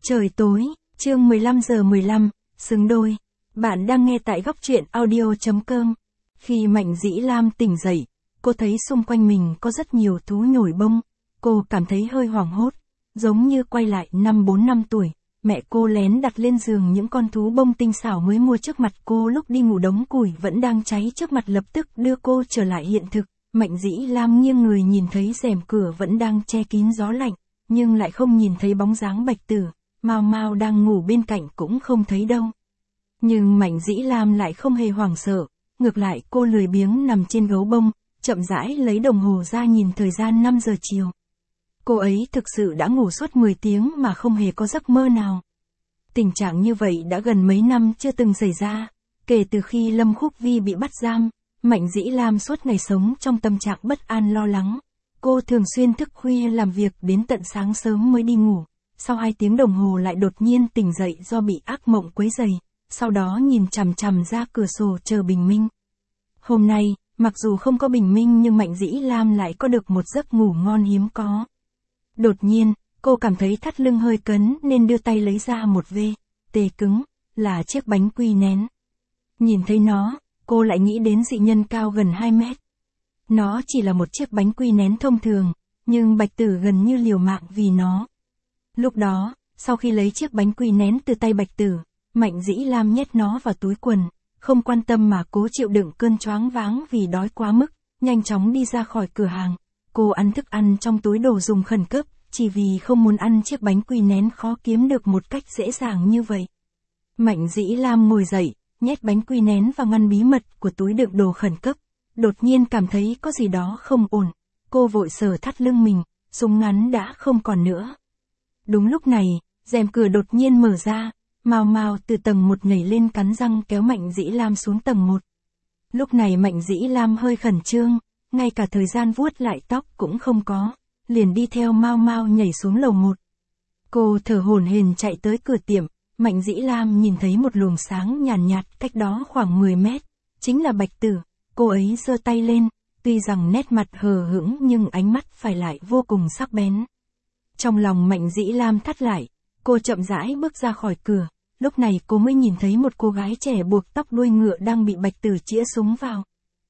Trời tối, chương 15:15, xứng đôi. Bạn đang nghe tại góc truyện audio.com. Khi Mạnh Dĩ Lam tỉnh dậy, cô thấy xung quanh mình có rất nhiều thú nhồi bông. Cô cảm thấy hơi hoảng hốt, giống như quay lại năm 4 năm tuổi. Mẹ cô lén đặt lên giường những con thú bông tinh xảo mới mua trước mặt cô lúc đi ngủ, đống củi vẫn đang cháy trước mặt lập tức đưa cô trở lại hiện thực. Mạnh Dĩ Lam nghiêng người nhìn thấy rèm cửa vẫn đang che kín gió lạnh, nhưng lại không nhìn thấy bóng dáng Bạch Tử. Mao Mao đang ngủ bên cạnh cũng không thấy đâu. Nhưng Mạnh Dĩ Lam lại không hề hoảng sợ, ngược lại cô lười biếng nằm trên gấu bông, chậm rãi lấy đồng hồ ra nhìn thời gian 5 giờ chiều. Cô ấy thực sự đã ngủ suốt 10 tiếng mà không hề có giấc mơ nào. Tình trạng như vậy đã gần mấy năm chưa từng xảy ra, kể từ khi Lâm Khúc Vi bị bắt giam, Mạnh Dĩ Lam suốt ngày sống trong tâm trạng bất an lo lắng. Cô thường xuyên thức khuya làm việc đến tận sáng sớm mới đi ngủ. Sau 2 tiếng đồng hồ lại đột nhiên tỉnh dậy do bị ác mộng quấy rầy, sau đó nhìn chằm chằm ra cửa sổ chờ bình minh. Hôm nay, mặc dù không có bình minh nhưng Mạnh Dĩ Lam lại có được một giấc ngủ ngon hiếm có. Đột nhiên, cô cảm thấy thắt lưng hơi cấn nên đưa tay lấy ra một tê cứng, là chiếc bánh quy nén. Nhìn thấy nó, cô lại nghĩ đến dị nhân cao gần 2 mét. Nó chỉ là một chiếc bánh quy nén thông thường, nhưng Bạch Tử gần như liều mạng vì nó. Lúc đó, sau khi lấy chiếc bánh quy nén từ tay Bạch Tử, Mạnh Dĩ Lam nhét nó vào túi quần, không quan tâm mà cố chịu đựng cơn choáng váng vì đói quá mức, nhanh chóng đi ra khỏi cửa hàng. Cô ăn thức ăn trong túi đồ dùng khẩn cấp, chỉ vì không muốn ăn chiếc bánh quy nén khó kiếm được một cách dễ dàng như vậy. Mạnh Dĩ Lam ngồi dậy, nhét bánh quy nén vào ngăn bí mật của túi đựng đồ khẩn cấp, đột nhiên cảm thấy có gì đó không ổn. Cô vội sờ thắt lưng mình, súng ngắn đã không còn nữa. Đúng lúc này, rèm cửa đột nhiên mở ra, Mao Mao từ tầng 1 nhảy lên cắn răng kéo Mạnh Dĩ Lam xuống tầng 1. Lúc này Mạnh Dĩ Lam hơi khẩn trương, ngay cả thời gian vuốt lại tóc cũng không có, liền đi theo Mao Mao nhảy xuống lầu 1. Cô thở hổn hển chạy tới cửa tiệm, Mạnh Dĩ Lam nhìn thấy một luồng sáng nhàn nhạt cách đó khoảng 10 mét, chính là Bạch Tử. Cô ấy giơ tay lên, tuy rằng nét mặt hờ hững nhưng ánh mắt phải lại vô cùng sắc bén. Trong lòng Mạnh Dĩ Lam thắt lại, cô chậm rãi bước ra khỏi cửa, lúc này cô mới nhìn thấy một cô gái trẻ buộc tóc đuôi ngựa đang bị Bạch Tử chĩa súng vào.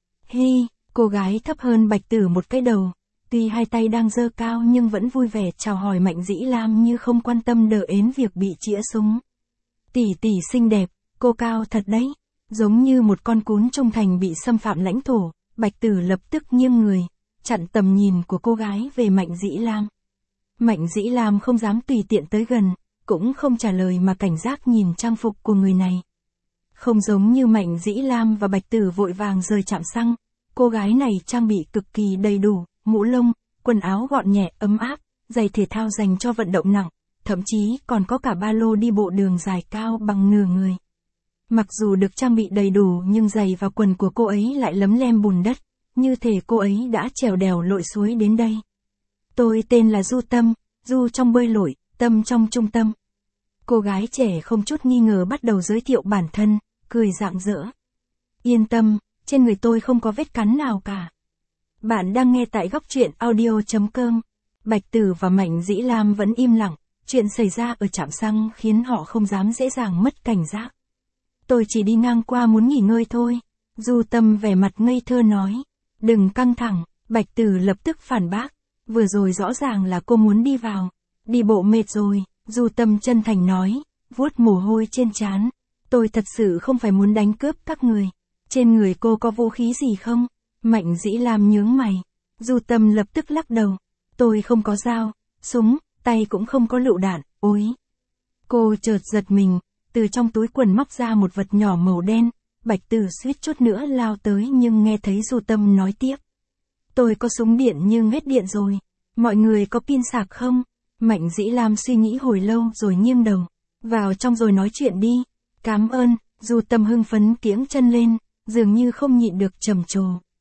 Hi, cô gái thấp hơn Bạch Tử một cái đầu, tuy hai tay đang giơ cao nhưng vẫn vui vẻ chào hỏi Mạnh Dĩ Lam như không quan tâm đờ ến việc bị chĩa súng. Tỷ tỷ xinh đẹp, cô cao thật đấy, giống như một con cún trung thành bị xâm phạm lãnh thổ. Bạch Tử lập tức nghiêng người, chặn tầm nhìn của cô gái về Mạnh Dĩ Lam. Mạnh Dĩ Lam không dám tùy tiện tới gần, cũng không trả lời mà cảnh giác nhìn trang phục của người này. Không giống như Mạnh Dĩ Lam và Bạch Tử vội vàng rời trạm xăng, cô gái này trang bị cực kỳ đầy đủ, mũ lông, quần áo gọn nhẹ ấm áp, giày thể thao dành cho vận động nặng, thậm chí còn có cả ba lô đi bộ đường dài cao bằng nửa người. Mặc dù được trang bị đầy đủ nhưng giày và quần của cô ấy lại lấm lem bùn đất, như thể cô ấy đã trèo đèo lội suối đến đây. Tôi tên là Du Tâm, Du trong bơi lội, Tâm trong trung tâm. Cô gái trẻ không chút nghi ngờ bắt đầu giới thiệu bản thân, cười rạng rỡ. Yên tâm, trên người tôi không có vết cắn nào cả. Bạn đang nghe tại góc truyện audio.com. Bạch Tử và Mạnh Dĩ Lam vẫn im lặng, chuyện xảy ra ở trạm xăng khiến họ không dám dễ dàng mất cảnh giác. Tôi chỉ đi ngang qua muốn nghỉ ngơi thôi. Du Tâm vẻ mặt ngây thơ nói. Đừng căng thẳng, Bạch Tử lập tức phản bác. Vừa rồi rõ ràng là cô muốn đi vào. Đi bộ mệt rồi, Du Tâm chân thành nói, vuốt mồ hôi trên trán. Tôi thật sự không phải muốn đánh cướp các người. Trên người cô có vũ khí gì không? Mạnh Dĩ Lam nhướng mày. Du Tâm lập tức lắc đầu. Tôi không có dao, súng, tay cũng không có lựu đạn, ôi. Cô chợt giật mình, từ trong túi quần móc ra một vật nhỏ màu đen. Bạch Tử suýt chút nữa lao tới nhưng nghe thấy Du Tâm nói tiếp. Tôi có súng điện nhưng hết điện rồi. Mọi người có pin sạc không? Mạnh Dĩ Lam suy nghĩ hồi lâu rồi nghiêng đầu. Vào trong rồi nói chuyện đi. Cảm ơn. Du Tâm hưng phấn kiễng chân lên, dường như không nhịn được trầm trồ.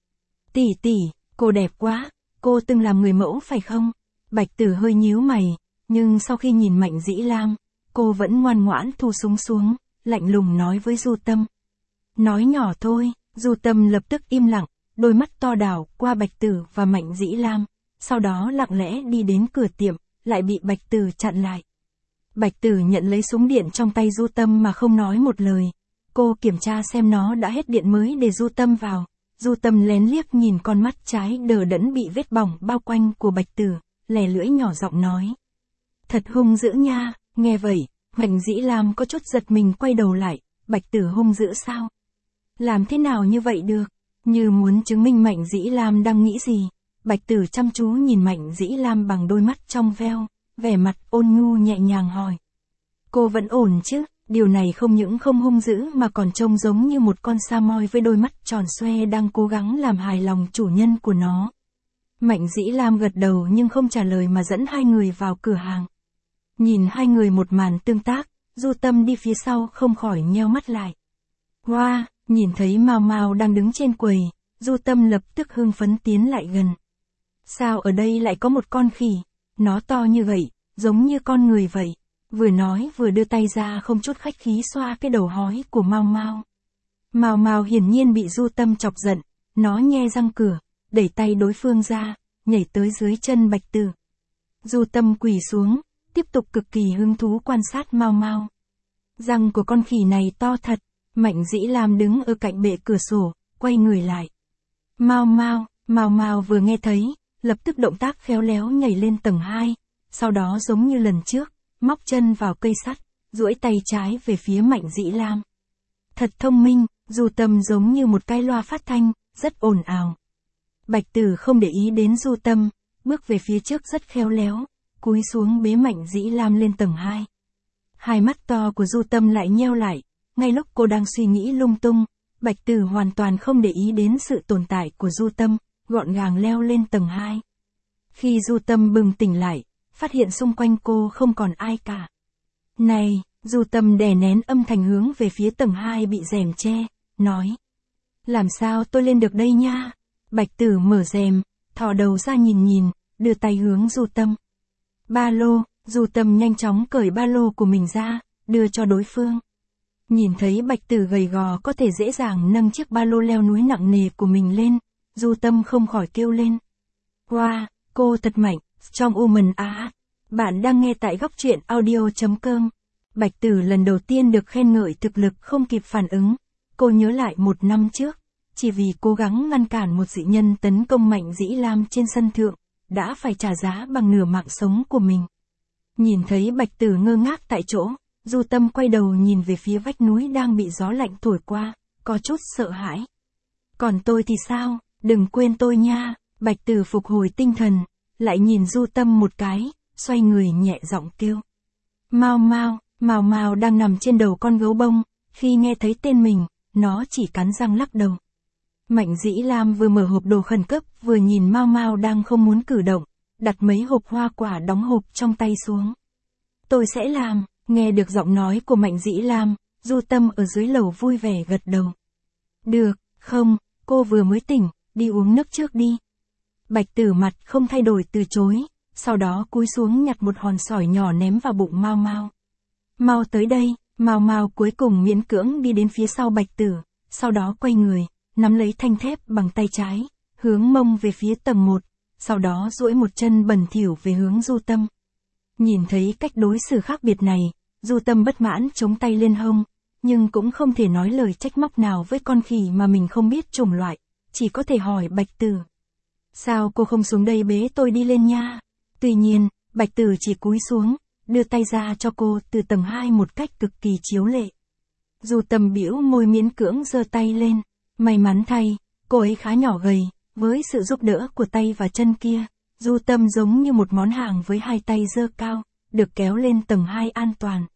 Tỷ tỷ, cô đẹp quá. Cô từng làm người mẫu phải không? Bạch Tử hơi nhíu mày, nhưng sau khi nhìn Mạnh Dĩ Lam, cô vẫn ngoan ngoãn thu súng xuống, lạnh lùng nói với Du Tâm. Nói nhỏ thôi. Du Tâm lập tức im lặng, đôi mắt to đảo qua Bạch Tử và Mạnh Dĩ Lam, sau đó lặng lẽ đi đến cửa tiệm, lại bị Bạch Tử chặn lại. Bạch Tử nhận lấy súng điện trong tay Du Tâm mà không nói một lời. Cô kiểm tra xem nó đã hết điện mới để Du Tâm vào. Du Tâm lén liếc nhìn con mắt trái đờ đẫn bị vết bỏng bao quanh của Bạch Tử, lè lưỡi nhỏ giọng nói. Thật hung dữ nha, nghe vậy, Mạnh Dĩ Lam có chút giật mình quay đầu lại, Bạch Tử hung dữ sao? Làm thế nào như vậy được? Như muốn chứng minh Mạnh Dĩ Lam đang nghĩ gì. Bạch Tử chăm chú nhìn Mạnh Dĩ Lam bằng đôi mắt trong veo, vẻ mặt ôn nhu nhẹ nhàng hỏi. Cô vẫn ổn chứ? Điều này không những không hung dữ mà còn trông giống như một con sa moi với đôi mắt tròn xoe đang cố gắng làm hài lòng chủ nhân của nó. Mạnh Dĩ Lam gật đầu nhưng không trả lời mà dẫn hai người vào cửa hàng. Nhìn hai người một màn tương tác, Du Tâm đi phía sau không khỏi nheo mắt lại. Wow, nhìn thấy Mao Mao đang đứng trên quầy, Du Tâm lập tức hưng phấn tiến lại gần. Sao ở đây lại có một con khỉ? Nó to như vậy, giống như con người vậy. Vừa nói vừa đưa tay ra không chút khách khí xoa cái đầu hói của Mao Mao. Mao Mao hiển nhiên bị Du Tâm chọc giận, nó nhe răng cửa, đẩy tay đối phương ra, nhảy tới dưới chân Bạch Tử. Du Tâm quỳ xuống, tiếp tục cực kỳ hứng thú quan sát Mao Mao. Răng của con khỉ này to thật. Mạnh Dĩ Lam đứng ở cạnh bệ cửa sổ, quay người lại. Mao Mao vừa nghe thấy, lập tức động tác khéo léo nhảy lên tầng 2, sau đó giống như lần trước, móc chân vào cây sắt, duỗi tay trái về phía Mạnh Dĩ Lam. Thật thông minh, Du Tâm giống như một cái loa phát thanh, rất ồn ào. Bạch Tử không để ý đến Du Tâm, bước về phía trước rất khéo léo, cúi xuống bế Mạnh Dĩ Lam lên tầng 2. Hai mắt to của Du Tâm lại nheo lại, ngay lúc cô đang suy nghĩ lung tung, Bạch Tử hoàn toàn không để ý đến sự tồn tại của Du Tâm, gọn gàng leo lên tầng 2. Khi Du Tâm bừng tỉnh lại, phát hiện xung quanh cô không còn ai cả. Này, Du Tâm đè nén âm thanh hướng về phía tầng 2 bị rèm che, nói. Làm sao tôi lên được đây nha? Bạch Tử mở rèm, thò đầu ra nhìn, đưa tay hướng Du Tâm. Ba lô, Du Tâm nhanh chóng cởi ba lô của mình ra, đưa cho đối phương. Nhìn thấy Bạch Tử gầy gò có thể dễ dàng nâng chiếc ba lô leo núi nặng nề của mình lên, Du Tâm không khỏi kêu lên. Wow, cô thật mạnh, strong woman à. Bạn đang nghe tại góc truyện audio.com. Bạch Tử lần đầu tiên được khen ngợi thực lực không kịp phản ứng. Cô nhớ lại 1 năm trước, chỉ vì cố gắng ngăn cản một dị nhân tấn công Mạnh Dĩ Lam trên sân thượng, đã phải trả giá bằng nửa mạng sống của mình. Nhìn thấy Bạch Tử ngơ ngác tại chỗ, Du Tâm quay đầu nhìn về phía vách núi đang bị gió lạnh thổi qua, có chút sợ hãi. Còn tôi thì sao, đừng quên tôi nha. Bạch Tử phục hồi tinh thần, lại nhìn Du Tâm một cái, xoay người nhẹ giọng kêu. Mao Mao đang nằm trên đầu con gấu bông, khi nghe thấy tên mình, nó chỉ cắn răng lắc đầu. Mạnh Dĩ Lam vừa mở hộp đồ khẩn cấp vừa nhìn Mao Mao đang không muốn cử động, đặt mấy hộp hoa quả đóng hộp trong tay xuống. Tôi sẽ làm. Nghe được giọng nói của Mạnh Dĩ Lam, Du Tâm ở dưới lầu vui vẻ gật đầu. Được, không, cô vừa mới tỉnh, đi uống nước trước đi. Bạch Tử mặt không thay đổi từ chối, sau đó cúi xuống nhặt một hòn sỏi nhỏ ném vào bụng Mao Mao. Mau tới đây, Mao Mao cuối cùng miễn cưỡng đi đến phía sau Bạch Tử, sau đó quay người, nắm lấy thanh thép bằng tay trái, hướng mông về phía tầng 1, sau đó duỗi một chân bẩn thỉu về hướng Du Tâm. Nhìn thấy cách đối xử khác biệt này, Du Tâm bất mãn chống tay lên hông, nhưng cũng không thể nói lời trách móc nào với con khỉ mà mình không biết chủng loại, chỉ có thể hỏi Bạch Tử. Sao cô không xuống đây bế tôi đi lên nha? Tuy nhiên, Bạch Tử chỉ cúi xuống, đưa tay ra cho cô từ tầng 2 một cách cực kỳ chiếu lệ. Du Tâm bĩu môi miễn cưỡng giơ tay lên, may mắn thay, cô ấy khá nhỏ gầy, với sự giúp đỡ của tay và chân kia, Du Tâm giống như một món hàng với hai tay giơ cao, được kéo lên tầng 2 an toàn.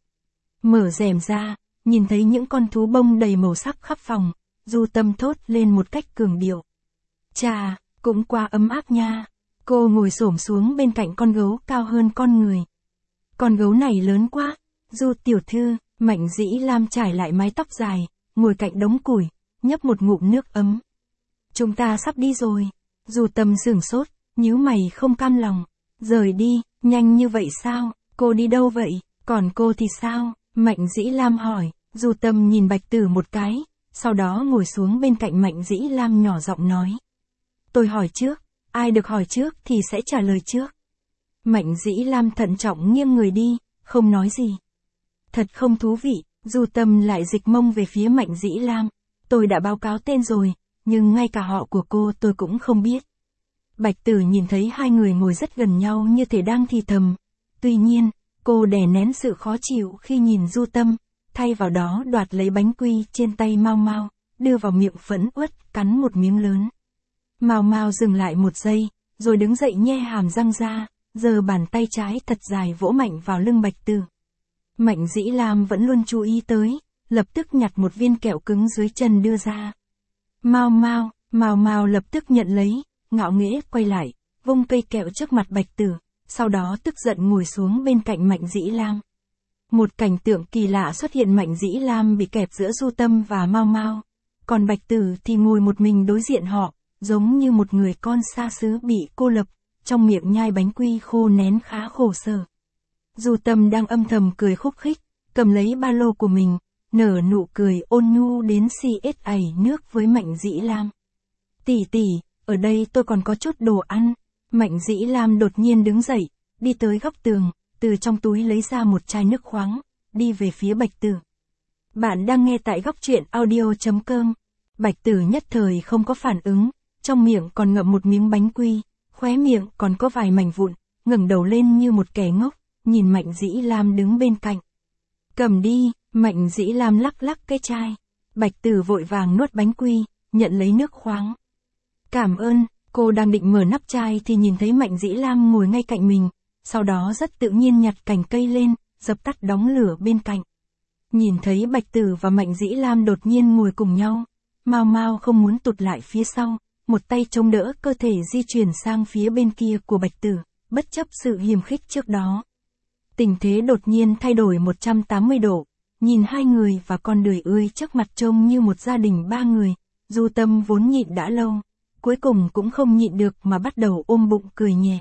Mở rèm ra, nhìn thấy những con thú bông đầy màu sắc khắp phòng, Du Tâm thốt lên một cách cường điệu. Chà, cũng quá ấm áp nha. Cô ngồi xổm xuống bên cạnh con gấu cao hơn con người. Con gấu này lớn quá. Du tiểu thư, Mạnh Dĩ Lam trải lại mái tóc dài, ngồi cạnh đống củi, nhấp một ngụm nước ấm. Chúng ta sắp đi rồi. Du Tâm sửng sốt, nhíu mày không cam lòng. Rời đi, nhanh như vậy sao? Cô đi đâu vậy? Còn cô thì sao? Mạnh Dĩ Lam hỏi. Du Tâm nhìn Bạch Tử một cái, sau đó ngồi xuống bên cạnh Mạnh Dĩ Lam nhỏ giọng nói. Tôi hỏi trước, ai được hỏi trước thì sẽ trả lời trước. Mạnh Dĩ Lam thận trọng nghiêng người đi, không nói gì. Thật không thú vị, Du Tâm lại dịch mông về phía Mạnh Dĩ Lam. Tôi đã báo cáo tên rồi, nhưng ngay cả họ của cô tôi cũng không biết. Bạch Tử nhìn thấy hai người ngồi rất gần nhau như thể đang thì thầm. Tuy nhiên, cô đè nén sự khó chịu khi nhìn Du Tâm, thay vào đó đoạt lấy bánh quy trên tay Mao Mao, đưa vào miệng phẫn uất, cắn một miếng lớn. Mao Mao dừng lại một giây, rồi đứng dậy nhe hàm răng ra, giơ bàn tay trái thật dài vỗ mạnh vào lưng Bạch Tử. Mạnh Dĩ Lam vẫn luôn chú ý tới, lập tức nhặt một viên kẹo cứng dưới chân đưa ra. Mao Mao lập tức nhận lấy, ngạo nghễ quay lại, vung cây kẹo trước mặt Bạch Tử, sau đó tức giận ngồi xuống bên cạnh Mạnh Dĩ Lam. Một cảnh tượng kỳ lạ xuất hiện, Mạnh Dĩ Lam bị kẹp giữa Du Tâm và Mao Mao, còn Bạch Tử thì ngồi một mình đối diện họ, giống như một người con xa xứ bị cô lập, trong miệng nhai bánh quy khô nén khá khổ sở. Du Tâm đang âm thầm cười khúc khích, cầm lấy ba lô của mình, nở nụ cười ôn nhu đến CSA nước với Mạnh Dĩ Lam. Tỷ, ở đây tôi còn có chút đồ ăn. Mạnh Dĩ Lam đột nhiên đứng dậy, đi tới góc tường, từ trong túi lấy ra một chai nước khoáng, đi về phía Bạch Tử. Bạn đang nghe tại góc truyện audio.com. Bạch Tử nhất thời không có phản ứng, trong miệng còn ngậm một miếng bánh quy, khóe miệng còn có vài mảnh vụn, ngẩng đầu lên như một kẻ ngốc, nhìn Mạnh Dĩ Lam đứng bên cạnh. Cầm đi, Mạnh Dĩ Lam lắc lắc cái chai. Bạch Tử vội vàng nuốt bánh quy, nhận lấy nước khoáng. Cảm ơn, cô đang định mở nắp chai thì nhìn thấy Mạnh Dĩ Lam ngồi ngay cạnh mình, sau đó rất tự nhiên nhặt cành cây lên, dập tắt đống lửa bên cạnh. Nhìn thấy Bạch Tử và Mạnh Dĩ Lam đột nhiên ngồi cùng nhau, Mao Mao không muốn tụt lại phía sau, một tay chống đỡ cơ thể di chuyển sang phía bên kia của Bạch Tử, bất chấp sự hiềm khích trước đó. Tình thế đột nhiên thay đổi 180 độ, nhìn hai người và con đười ươi trước mặt trông như một gia đình ba người, Du Tâm vốn nhịn đã lâu, cuối cùng cũng không nhịn được mà bắt đầu ôm bụng cười nhẹ.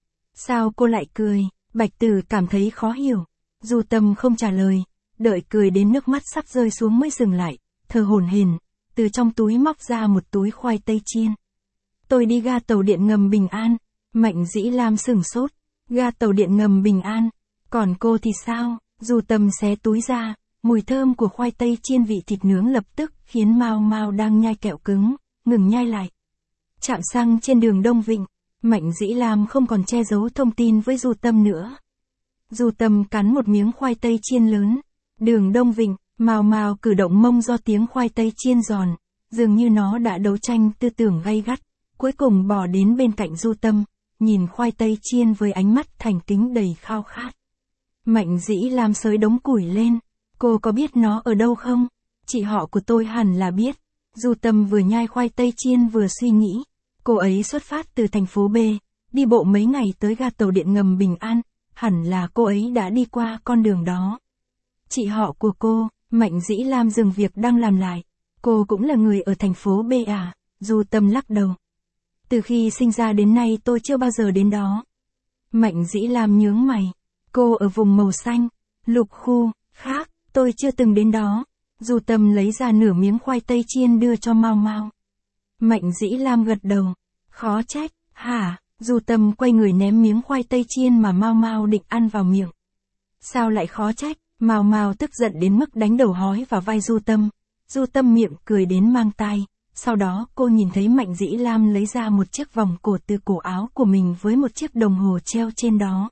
Sao cô lại cười? Bạch Tử cảm thấy khó hiểu. Du Tâm không trả lời, đợi cười đến nước mắt sắp rơi xuống mới dừng lại, thở hổn hển, từ trong túi móc ra một túi khoai tây chiên. Tôi đi ga tàu điện ngầm Bình An. Mạnh Dĩ Lam sửng sốt, ga tàu điện ngầm Bình An, còn cô thì sao? Du Tâm xé túi ra, mùi thơm của khoai tây chiên vị thịt nướng lập tức khiến Mao Mao đang nhai kẹo cứng, ngừng nhai lại. Trạm xăng trên đường Đông Vịnh, Mạnh Dĩ Lam không còn che giấu thông tin với Du Tâm nữa. Du Tâm cắn một miếng khoai tây chiên lớn. Đường Đông Vịnh, Mao Mao cử động mông do tiếng khoai tây chiên giòn, dường như nó đã đấu tranh tư tưởng gay gắt, cuối cùng bò đến bên cạnh Du Tâm, nhìn khoai tây chiên với ánh mắt thành kính đầy khao khát. Mạnh Dĩ Lam xới đống củi lên. Cô có biết nó ở đâu không? Chị họ của tôi hẳn là biết. Du Tâm vừa nhai khoai tây chiên vừa suy nghĩ. Cô ấy xuất phát từ thành phố B, đi bộ mấy ngày tới ga tàu điện ngầm Bình An, hẳn là cô ấy đã đi qua con đường đó. Chị họ của cô, Mạnh Dĩ Lam dừng việc đang làm lại. Cô cũng là người ở thành phố B à? Du Tâm lắc đầu. Từ khi sinh ra đến nay tôi chưa bao giờ đến đó. Mạnh Dĩ Lam nhướng mày. Cô ở vùng màu xanh, lục khu, khác, tôi chưa từng đến đó. Du Tâm lấy ra nửa miếng khoai tây chiên đưa cho Mao Mao. Mạnh Dĩ Lam gật đầu. Khó trách, hả? Du Tâm quay người ném miếng khoai tây chiên mà Mao Mao định ăn vào miệng. Sao lại khó trách? Mao Mao tức giận đến mức đánh đầu hói vào vai Du Tâm. Du Tâm miệng cười đến mang tai. Sau đó cô nhìn thấy Mạnh Dĩ Lam lấy ra một chiếc vòng cổ từ cổ áo của mình với một chiếc đồng hồ treo trên đó.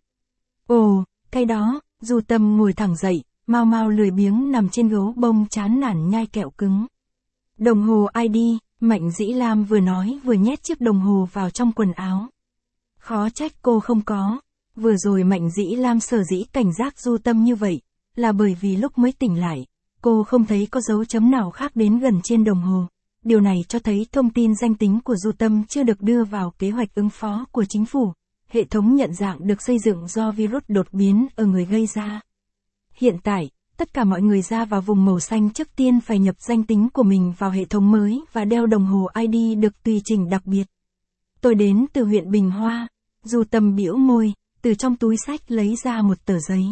Ồ, cái đó. Du Tâm ngồi thẳng dậy, Mao Mao lười biếng nằm trên gấu bông chán nản nhai kẹo cứng. Đồng hồ ID, Mạnh Dĩ Lam vừa nói vừa nhét chiếc đồng hồ vào trong quần áo. Khó trách cô không có. Vừa rồi Mạnh Dĩ Lam sở dĩ cảnh giác Du Tâm như vậy, là bởi vì lúc mới tỉnh lại, cô không thấy có dấu chấm nào khác đến gần trên đồng hồ. Điều này cho thấy thông tin danh tính của Du Tâm chưa được đưa vào kế hoạch ứng phó của chính phủ. Hệ thống nhận dạng được xây dựng do virus đột biến ở người gây ra. Hiện tại, tất cả mọi người ra vào vùng màu xanh trước tiên phải nhập danh tính của mình vào hệ thống mới và đeo đồng hồ ID được tùy chỉnh đặc biệt. Tôi đến từ huyện Bình Hoa. Du Tâm bĩu môi, từ trong túi xách lấy ra một tờ giấy.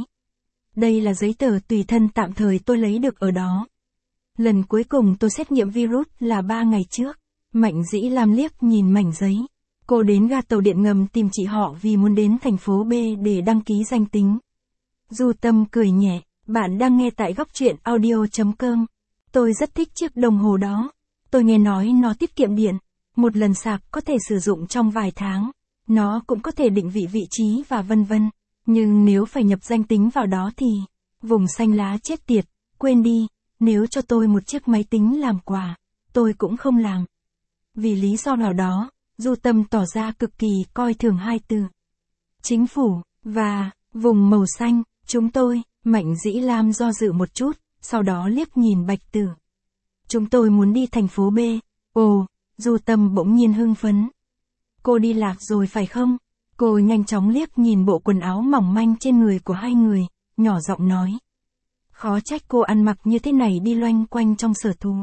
Đây là giấy tờ tùy thân tạm thời tôi lấy được ở đó. Lần cuối cùng tôi xét nghiệm virus là 3 ngày trước. Mạnh Dĩ Lam liếc nhìn mảnh giấy. Cô đến ga tàu điện ngầm tìm chị họ vì muốn đến thành phố B để đăng ký danh tính. Du Tâm cười nhẹ, bạn đang nghe tại góc truyện audio.com. Tôi rất thích chiếc đồng hồ đó. Tôi nghe nói nó tiết kiệm điện. Một lần sạc có thể sử dụng trong vài tháng. Nó cũng có thể định vị vị trí và vân vân. Nhưng nếu phải nhập danh tính vào đó thì... Vùng xanh lá chết tiệt, quên đi, nếu cho tôi một chiếc máy tính làm quà, tôi cũng không làm. Vì lý do nào đó, Du Tâm tỏ ra cực kỳ coi thường hai từ. Chính phủ, và, vùng màu xanh, chúng tôi, Mạnh Dĩ Lam do dự một chút, sau đó liếc nhìn Bạch Tử. Chúng tôi muốn đi thành phố B. Ồ, Du Tâm bỗng nhiên hưng phấn. Cô đi lạc rồi phải không? Cô nhanh chóng liếc nhìn bộ quần áo mỏng manh trên người của hai người, nhỏ giọng nói. Khó trách cô ăn mặc như thế này đi loanh quanh trong sở thú.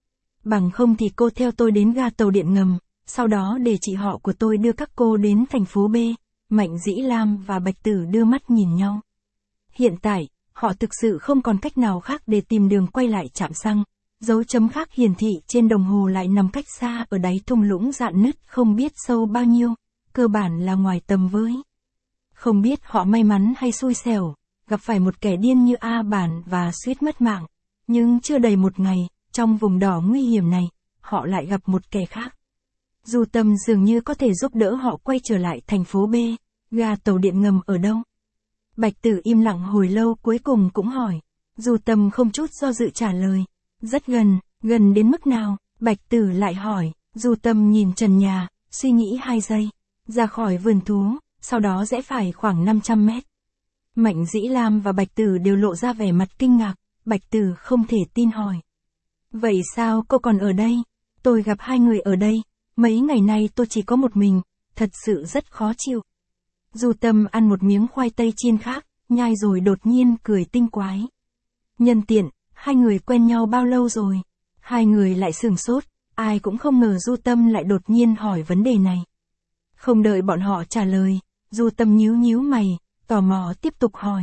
Bằng không thì cô theo tôi đến ga tàu điện ngầm, sau đó để chị họ của tôi đưa các cô đến thành phố B. Mạnh Dĩ Lam và Bạch Tử đưa mắt nhìn nhau. Hiện tại, họ thực sự không còn cách nào khác để tìm đường quay lại trạm xăng. Dấu chấm khác hiển thị trên đồng hồ lại nằm cách xa ở đáy thung lũng rạn nứt không biết sâu bao nhiêu, cơ bản là ngoài tầm với. Không biết họ may mắn hay xui xẻo, gặp phải một kẻ điên như A Bản và suýt mất mạng. Nhưng chưa đầy một ngày, trong vùng đỏ nguy hiểm này, họ lại gặp một kẻ khác. Du Tâm dường như có thể giúp đỡ họ quay trở lại thành phố B, ga tàu điện ngầm ở đâu. Bạch Tử im lặng hồi lâu cuối cùng cũng hỏi. Du Tâm không chút do dự trả lời. Rất gần, gần đến mức nào? Bạch Tử lại hỏi. Du Tâm nhìn trần nhà, suy nghĩ 2 giây. Ra khỏi vườn thú, sau đó rẽ phải khoảng 500 mét. Mạnh Dĩ Lam và Bạch Tử đều lộ ra vẻ mặt kinh ngạc. Bạch Tử không thể tin hỏi. Vậy sao cô còn ở đây? Tôi gặp hai người ở đây. Mấy ngày nay tôi chỉ có một mình, thật sự rất khó chịu. Du Tâm ăn một miếng khoai tây chiên khác, nhai rồi đột nhiên cười tinh quái. Nhân tiện, hai người quen nhau bao lâu rồi? Hai người lại sửng sốt, ai cũng không ngờ Du Tâm lại đột nhiên hỏi vấn đề này. Không đợi bọn họ trả lời, Du Tâm nhíu nhíu mày, tò mò tiếp tục hỏi.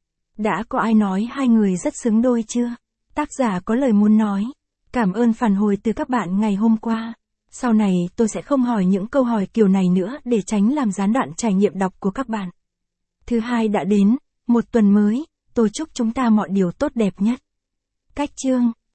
Đã có ai nói hai người rất xứng đôi chưa? Tác giả có lời muốn nói. Cảm ơn phản hồi từ các bạn ngày hôm qua. Sau này tôi sẽ không hỏi những câu hỏi kiểu này nữa để tránh làm gián đoạn trải nghiệm đọc của các bạn. Thứ hai đã đến, một tuần mới, tôi chúc chúng ta mọi điều tốt đẹp nhất. Cách chương